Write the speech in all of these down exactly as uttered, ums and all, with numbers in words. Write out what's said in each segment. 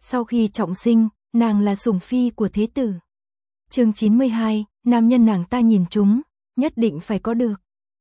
Sau khi trọng sinh, nàng là sủng phi của thế tử. Chương chín mươi hai, nam nhân nàng ta nhìn trúng, nhất định phải có được.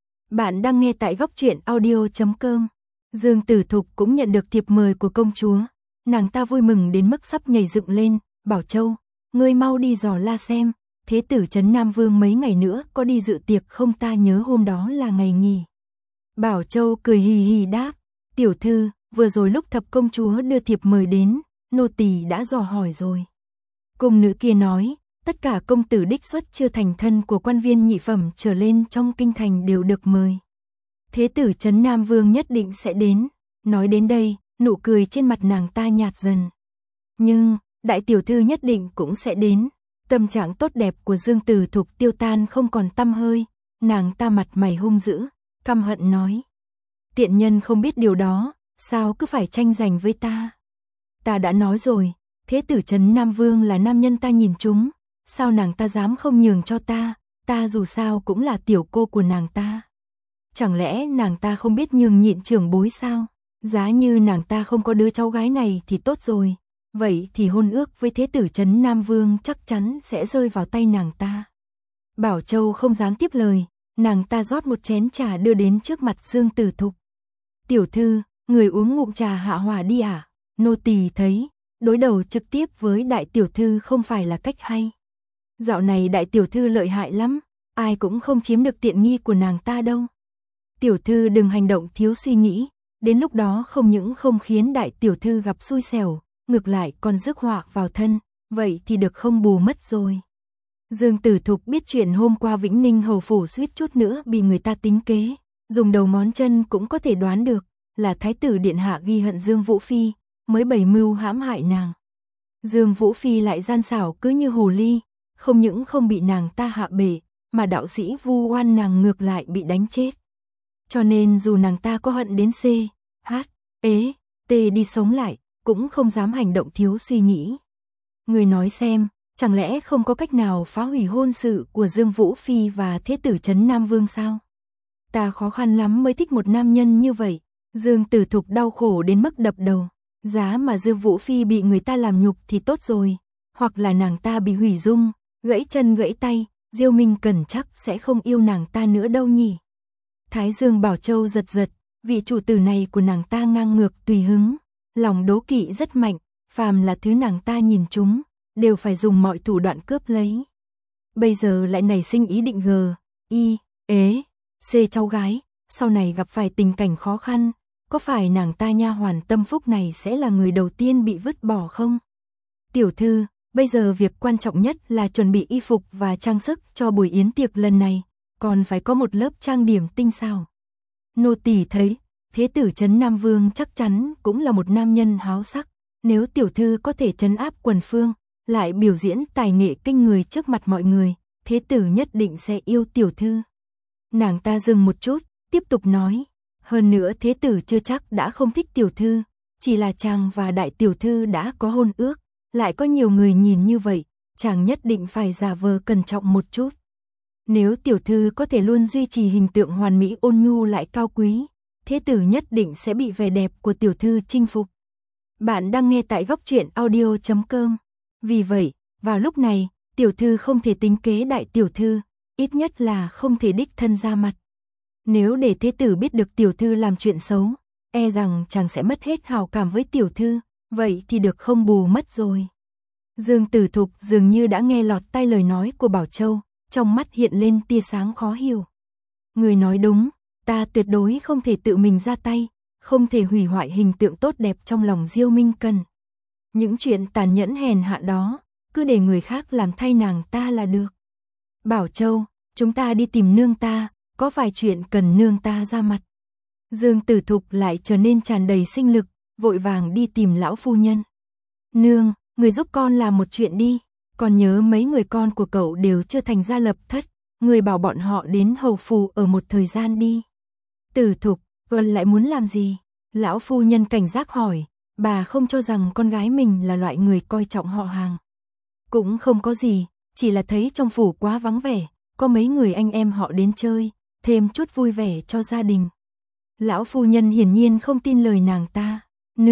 Bạn đang nghe tại góc truyện audio chấm com. Dương Tử Thục cũng nhận được thiệp mời của công chúa. Nàng ta vui mừng đến mức sắp nhảy dựng lên. Bảo Châu, ngươi mau đi dò la xem, thế tử trấn Nam Vương mấy ngày nữa có đi dự tiệc không, ta nhớ hôm đó là ngày nghỉ. Bảo Châu cười hì hì đáp, tiểu thư, vừa rồi lúc thập công chúa đưa thiệp mời đến, nô tỳ đã dò hỏi rồi. Cung nữ kia nói, tất cả công tử đích xuất chưa thành thân của quan viên nhị phẩm trở lên trong kinh thành đều được mời. Thế tử trấn Nam Vương nhất định sẽ đến. Nói đến đây, nụ cười trên mặt nàng ta nhạt dần. Nhưng, đại tiểu thư nhất định cũng sẽ đến. Tâm trạng tốt đẹp của Dương Tử Thục tiêu tan không còn tăm hơi. Nàng ta mặt mày hung dữ, căm hận nói. Tiện nhân không biết điều đó, sao cứ phải tranh giành với ta. Ta đã nói rồi, thế tử trấn Nam Vương là nam nhân ta nhìn trúng. Sao nàng ta dám không nhường cho ta, ta dù sao cũng là tiểu cô của nàng ta. Chẳng lẽ nàng ta không biết nhường nhịn trưởng bối sao? Giá như nàng ta không có đứa cháu gái này thì tốt rồi. Vậy thì hôn ước với thế tử trấn Nam Vương chắc chắn sẽ rơi vào tay nàng ta. Bảo Châu không dám tiếp lời, nàng ta rót một chén trà đưa đến trước mặt Dương Tử Thục. Tiểu thư, người uống ngụm trà hạ hỏa đi à? Nô tỳ thấy, đối đầu trực tiếp với đại tiểu thư không phải là cách hay. Dạo này đại tiểu thư lợi hại lắm, ai cũng không chiếm được tiện nghi của nàng ta đâu. Tiểu thư đừng hành động thiếu suy nghĩ, đến lúc đó không những không khiến đại tiểu thư gặp xui xẻo, ngược lại còn rước họa vào thân, vậy thì được không bù mất rồi. Dương Tử Thục biết chuyện hôm qua Vĩnh Ninh hầu phủ suýt chút nữa bị người ta tính kế, dùng đầu ngón chân cũng có thể đoán được, là thái tử điện hạ ghi hận Dương Vũ Phi, mới bày mưu hãm hại nàng. Dương Vũ Phi lại gian xảo cứ như hồ ly, không những không bị nàng ta hạ bể, mà đạo sĩ vu oan nàng ngược lại bị đánh chết. Cho nên dù nàng ta có hận đến C, H, ế, T đi sống lại, cũng không dám hành động thiếu suy nghĩ. Người nói xem, chẳng lẽ không có cách nào phá hủy hôn sự của Dương Vũ Phi và thế tử trấn Nam Vương sao? Ta khó khăn lắm mới thích một nam nhân như vậy. Dương Tử Thục đau khổ đến mức đập đầu. Giá mà Dương Vũ Phi bị người ta làm nhục thì tốt rồi, hoặc là nàng ta bị hủy dung, gãy chân gãy tay, Diêu Minh Cẩn chắc sẽ không yêu nàng ta nữa đâu nhỉ. Thái Dương Bảo Châu giật giật, vị chủ tử này của nàng ta ngang ngược tùy hứng, lòng đố kỵ rất mạnh, phàm là thứ nàng ta nhìn trúng, đều phải dùng mọi thủ đoạn cướp lấy. Bây giờ lại nảy sinh ý định G, I, ế, C cháu gái, sau này gặp phải tình cảnh khó khăn, có phải nàng ta nha hoàn Tâm Phúc này sẽ là người đầu tiên bị vứt bỏ không? Tiểu thư, bây giờ việc quan trọng nhất là chuẩn bị y phục và trang sức cho buổi yến tiệc lần này, còn phải có một lớp trang điểm tinh xảo. Nô tỳ thấy, thế tử trấn Nam Vương chắc chắn cũng là một nam nhân háo sắc, nếu tiểu thư có thể trấn áp quần phương, lại biểu diễn tài nghệ kinh người trước mặt mọi người, thế tử nhất định sẽ yêu tiểu thư. Nàng ta dừng một chút, tiếp tục nói, hơn nữa thế tử chưa chắc đã không thích tiểu thư, chỉ là chàng và đại tiểu thư đã có hôn ước, lại có nhiều người nhìn như vậy, chàng nhất định phải giả vờ cẩn trọng một chút. Nếu tiểu thư có thể luôn duy trì hình tượng hoàn mỹ ôn nhu lại cao quý, thế tử nhất định sẽ bị vẻ đẹp của tiểu thư chinh phục. Bạn đang nghe tại góc truyện audio chấm com. Vì vậy, vào lúc này, tiểu thư không thể tính kế đại tiểu thư, ít nhất là không thể đích thân ra mặt. Nếu để thế tử biết được tiểu thư làm chuyện xấu, e rằng chàng sẽ mất hết hào cảm với tiểu thư, vậy thì được không bù mất rồi. Dương Tử Thục dường như đã nghe lọt tai lời nói của Bảo Châu, trong mắt hiện lên tia sáng khó hiểu. Người nói đúng, ta tuyệt đối không thể tự mình ra tay, không thể hủy hoại hình tượng tốt đẹp trong lòng Diêu Minh Cần. Những chuyện tàn nhẫn hèn hạ đó, cứ để người khác làm thay nàng ta là được. Bảo Châu, chúng ta đi tìm nương ta, có vài chuyện cần nương ta ra mặt. Dương Tử Thục lại trở nên tràn đầy sinh lực, vội vàng đi tìm lão phu nhân. Nương, người giúp con làm một chuyện đi, con nhớ mấy người con của cậu đều chưa thành gia lập thất, người bảo bọn họ đến hầu phủ ở một thời gian đi. Tử Thục, con lại muốn làm gì? Lão phu nhân cảnh giác hỏi, bà không cho rằng con gái mình là loại người coi trọng họ hàng. Cũng không có gì, chỉ là thấy trong phủ quá vắng vẻ, có mấy người anh em họ đến chơi, thêm chút vui vẻ cho gia đình. Lão phu nhân hiển nhiên không tin lời nàng ta. Nương,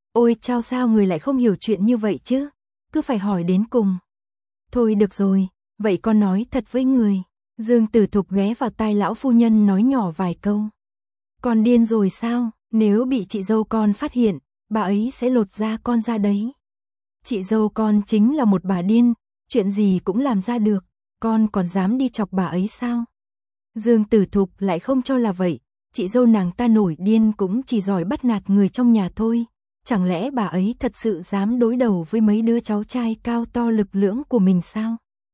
Ôi chao, sao người lại không hiểu chuyện như vậy chứ, cứ phải hỏi đến cùng. Thôi được rồi, vậy con nói thật với người. Dương Tử Thục ghé vào tai lão phu nhân nói nhỏ vài câu. Con điên rồi sao, nếu bị chị dâu con phát hiện, bà ấy sẽ lột da con ra đấy. Chị dâu con chính là một bà điên, chuyện gì cũng làm ra được, con còn dám đi chọc bà ấy sao? Dương Tử Thục lại không cho là vậy, chị dâu nàng ta nổi điên cũng chỉ giỏi bắt nạt người trong nhà thôi. Chẳng lẽ bà ấy thật sự dám đối đầu với mấy đứa cháu trai cao to lực lưỡng của mình sao?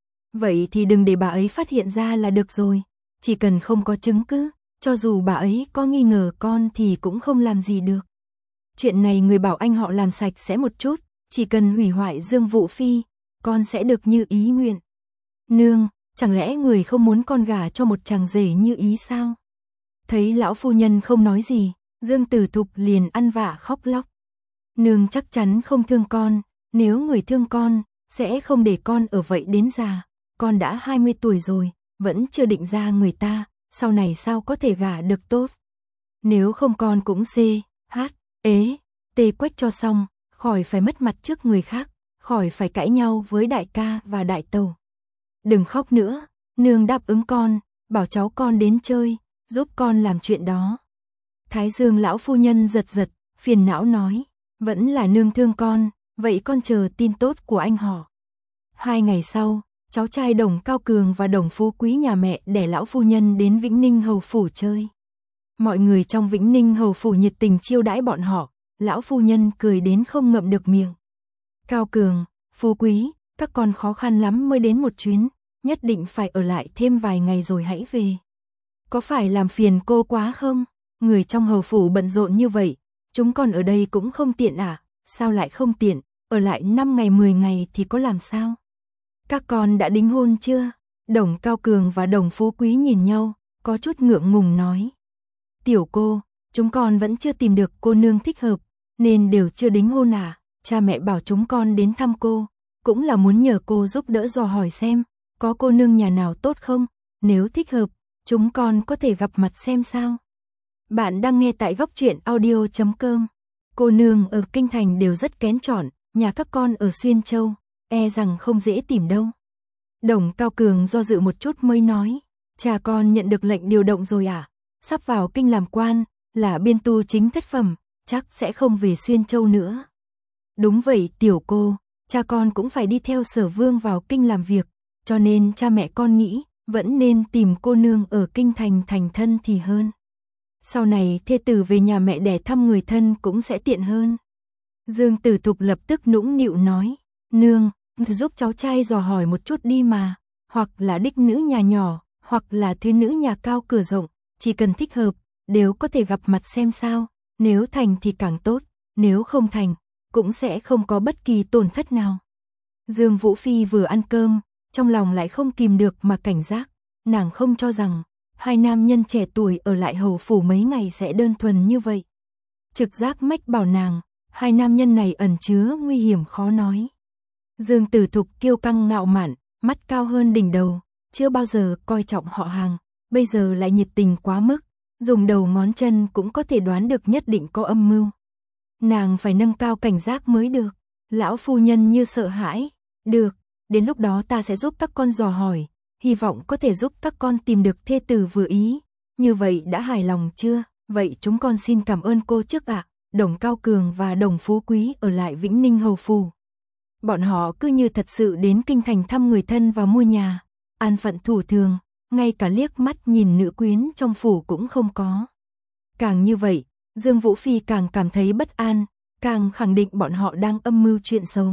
Vậy thì đừng để bà ấy phát hiện ra là được rồi, chỉ cần không có chứng cứ, cho dù bà ấy có nghi ngờ con thì cũng không làm gì được. Chuyện này người bảo anh họ làm sạch sẽ một chút, chỉ cần hủy hoại Dương Vũ Phi, con sẽ được như ý nguyện. Nương, chẳng lẽ người không muốn con gả cho một chàng rể như ý sao? Thấy lão phu nhân không nói gì, Dương Tử Thục liền ăn vạ khóc lóc. Nương chắc chắn không thương con, nếu người thương con, sẽ không để con ở vậy đến già. Con đã hai mươi tuổi rồi, vẫn chưa định ra người ta, sau này sao có thể gả được tốt. Nếu không con cũng xê, hát, ế, tê quách cho xong, khỏi phải mất mặt trước người khác, khỏi phải cãi nhau với đại ca và đại tàu. Đừng khóc nữa, nương đáp ứng con, bảo cháu con đến chơi, giúp con làm chuyện đó. Thái Dương lão phu nhân giật giật, phiền não nói, vẫn là nương thương con, vậy con chờ tin tốt của anh họ. Hai ngày sau, cháu trai Đồng Cao Cường và Đồng Phú Quý nhà mẹ đẻ lão phu nhân đến Vĩnh Ninh Hầu Phủ chơi. Mọi người trong Vĩnh Ninh Hầu Phủ nhiệt tình chiêu đãi bọn họ, lão phu nhân cười đến không ngậm được miệng. Cao Cường, Phú Quý, các con khó khăn lắm mới đến một chuyến, nhất định phải ở lại thêm vài ngày rồi hãy về. Có phải làm phiền cô quá không? Người trong hầu phủ bận rộn như vậy, chúng con ở đây cũng không tiện à? Sao lại không tiện, ở lại năm ngày mười ngày thì có làm sao? Các con đã đính hôn chưa? Đồng Cao Cường và Đồng Phú Quý nhìn nhau, có chút ngượng ngùng nói. Tiểu cô, chúng con vẫn chưa tìm được cô nương thích hợp, nên đều chưa đính hôn à? Cha mẹ bảo chúng con đến thăm cô, cũng là muốn nhờ cô giúp đỡ dò hỏi xem, có cô nương nhà nào tốt không? Nếu thích hợp, chúng con có thể gặp mặt xem sao. Bạn đang nghe tại góc truyện audio chấm com. Cô nương ở Kinh Thành đều rất kén chọn, nhà các con ở Xuyên Châu, e rằng không dễ tìm đâu. Đồng Cao Cường do dự một chút mới nói, cha con nhận được lệnh điều động rồi à? Sắp vào kinh làm quan, là biên tu chính thất phẩm, chắc sẽ không về Xuyên Châu nữa. Đúng vậy tiểu cô, cha con cũng phải đi theo Sở Vương vào kinh làm việc, cho nên cha mẹ con nghĩ, vẫn nên tìm cô nương ở Kinh Thành thành thân thì hơn. Sau này thê tử về nhà mẹ đẻ thăm người thân cũng sẽ tiện hơn. Dương Tử Thục lập tức nũng nịu nói, nương, giúp cháu trai dò hỏi một chút đi mà, hoặc là đích nữ nhà nhỏ, hoặc là thứ nữ nhà cao cửa rộng, chỉ cần thích hợp, đều có thể gặp mặt xem sao, nếu thành thì càng tốt, nếu không thành, cũng sẽ không có bất kỳ tổn thất nào. Dương Vũ Phi vừa ăn cơm, trong lòng lại không kìm được mà cảnh giác, nàng không cho rằng hai nam nhân trẻ tuổi ở lại hầu phủ mấy ngày sẽ đơn thuần như vậy. Trực giác mách bảo nàng, hai nam nhân này ẩn chứa nguy hiểm khó nói. Dương Tử Thục kiêu căng ngạo mạn, mắt cao hơn đỉnh đầu, chưa bao giờ coi trọng họ hàng, bây giờ lại nhiệt tình quá mức, dùng đầu ngón chân cũng có thể đoán được nhất định có âm mưu. Nàng phải nâng cao cảnh giác mới được. Lão phu nhân như sợ hãi, được, đến lúc đó ta sẽ giúp các con dò hỏi, hy vọng có thể giúp các con tìm được thê tử vừa ý. Như vậy đã hài lòng chưa? Vậy chúng con xin cảm ơn cô trước ạ. À. Đồng Cao Cường và Đồng Phú Quý ở lại Vĩnh Ninh hầu phủ. Bọn họ cứ như thật sự đến kinh thành thăm người thân và mua nhà, an phận thủ thường, ngay cả liếc mắt nhìn nữ quyến trong phủ cũng không có. Càng như vậy, Dương Vũ Phi càng cảm thấy bất an, càng khẳng định bọn họ đang âm mưu chuyện xấu.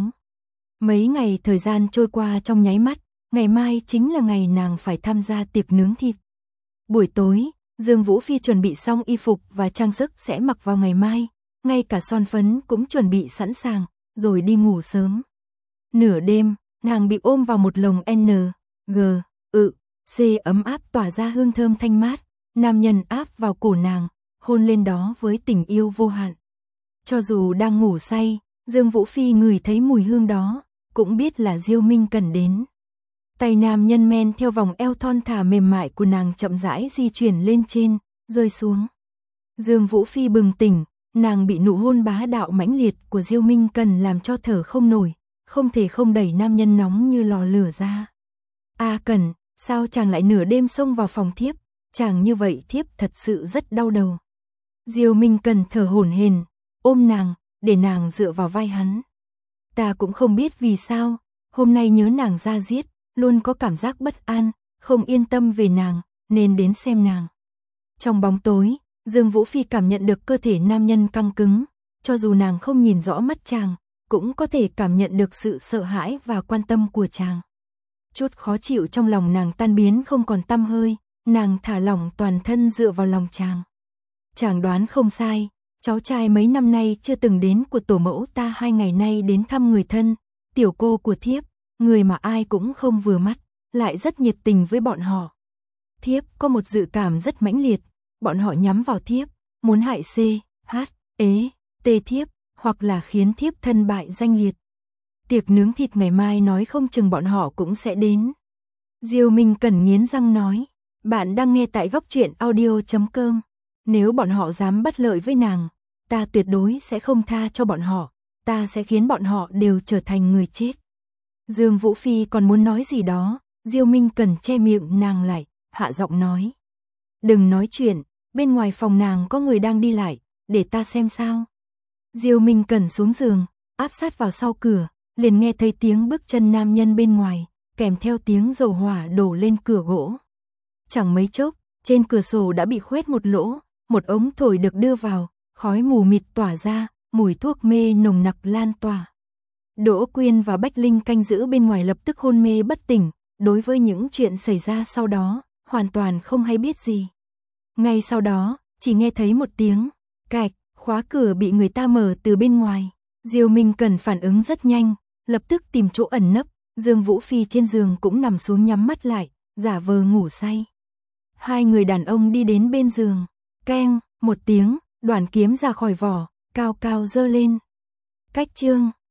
Mấy ngày thời gian trôi qua trong nháy mắt, ngày mai chính là ngày nàng phải tham gia tiệc nướng thịt. Buổi tối, Dương Vũ Phi chuẩn bị xong y phục và trang sức sẽ mặc vào ngày mai, ngay cả son phấn cũng chuẩn bị sẵn sàng, rồi đi ngủ sớm. Nửa đêm, nàng bị ôm vào một lồng N, G, ự, C ấm áp tỏa ra hương thơm thanh mát, nam nhân áp vào cổ nàng, hôn lên đó với tình yêu vô hạn. Cho dù đang ngủ say, Dương Vũ Phi ngửi thấy mùi hương đó, cũng biết là Diêu Minh cần đến. Tay nam nhân men theo vòng eo thon thả mềm mại của nàng chậm rãi di chuyển lên trên, rơi xuống. Dương Vũ Phi bừng tỉnh, nàng bị nụ hôn bá đạo mãnh liệt của Diêu Minh Cần làm cho thở không nổi, không thể không đẩy nam nhân nóng như lò lửa ra. A Cần, sao chàng lại nửa đêm xông vào phòng thiếp, chàng như vậy thiếp thật sự rất đau đầu. Diêu Minh Cần thở hổn hển, ôm nàng, để nàng dựa vào vai hắn. Ta cũng không biết vì sao, hôm nay nhớ nàng ra giết, luôn có cảm giác bất an, không yên tâm về nàng, nên đến xem nàng. Trong bóng tối, Dương Vũ Phi cảm nhận được cơ thể nam nhân căng cứng, cho dù nàng không nhìn rõ mắt chàng, cũng có thể cảm nhận được sự sợ hãi và quan tâm của chàng. Chút khó chịu trong lòng nàng tan biến không còn tăm hơi, nàng thả lỏng toàn thân dựa vào lòng chàng. Chàng đoán không sai, cháu trai mấy năm nay chưa từng đến của tổ mẫu ta hai ngày nay đến thăm người thân, tiểu cô của thiếp, người mà ai cũng không vừa mắt, lại rất nhiệt tình với bọn họ. Thiếp có một dự cảm rất mãnh liệt, bọn họ nhắm vào thiếp, muốn hại C, H, ế, T thiếp, hoặc là khiến thiếp thân bại danh liệt. Tiệc nướng thịt ngày mai nói không chừng bọn họ cũng sẽ đến. Diêu Minh Cần nghiến răng nói, bạn đang nghe tại góc truyện audio chấm com. Nếu bọn họ dám bất lợi với nàng, ta tuyệt đối sẽ không tha cho bọn họ, ta sẽ khiến bọn họ đều trở thành người chết. Dương Vũ Phi còn muốn nói gì đó, Diêu Minh Cần che miệng nàng lại, hạ giọng nói. Đừng nói chuyện, bên ngoài phòng nàng có người đang đi lại, để ta xem sao. Diêu Minh Cần xuống giường, áp sát vào sau cửa, liền nghe thấy tiếng bước chân nam nhân bên ngoài, kèm theo tiếng dầu hỏa đổ lên cửa gỗ. Chẳng mấy chốc, trên cửa sổ đã bị khoét một lỗ, một ống thổi được đưa vào, khói mù mịt tỏa ra, mùi thuốc mê nồng nặc lan tỏa. Đỗ Quyên và Bách Linh canh giữ bên ngoài lập tức hôn mê bất tỉnh, đối với những chuyện xảy ra sau đó, hoàn toàn không hay biết gì. Ngay sau đó, chỉ nghe thấy một tiếng cạch, khóa cửa bị người ta mở từ bên ngoài. Diêu Minh Cần phản ứng rất nhanh, lập tức tìm chỗ ẩn nấp, Dương Vũ Phi trên giường cũng nằm xuống nhắm mắt lại, giả vờ ngủ say. Hai người đàn ông đi đến bên giường, keng, một tiếng, đoạn kiếm ra khỏi vỏ, cao cao giơ lên. Cách chương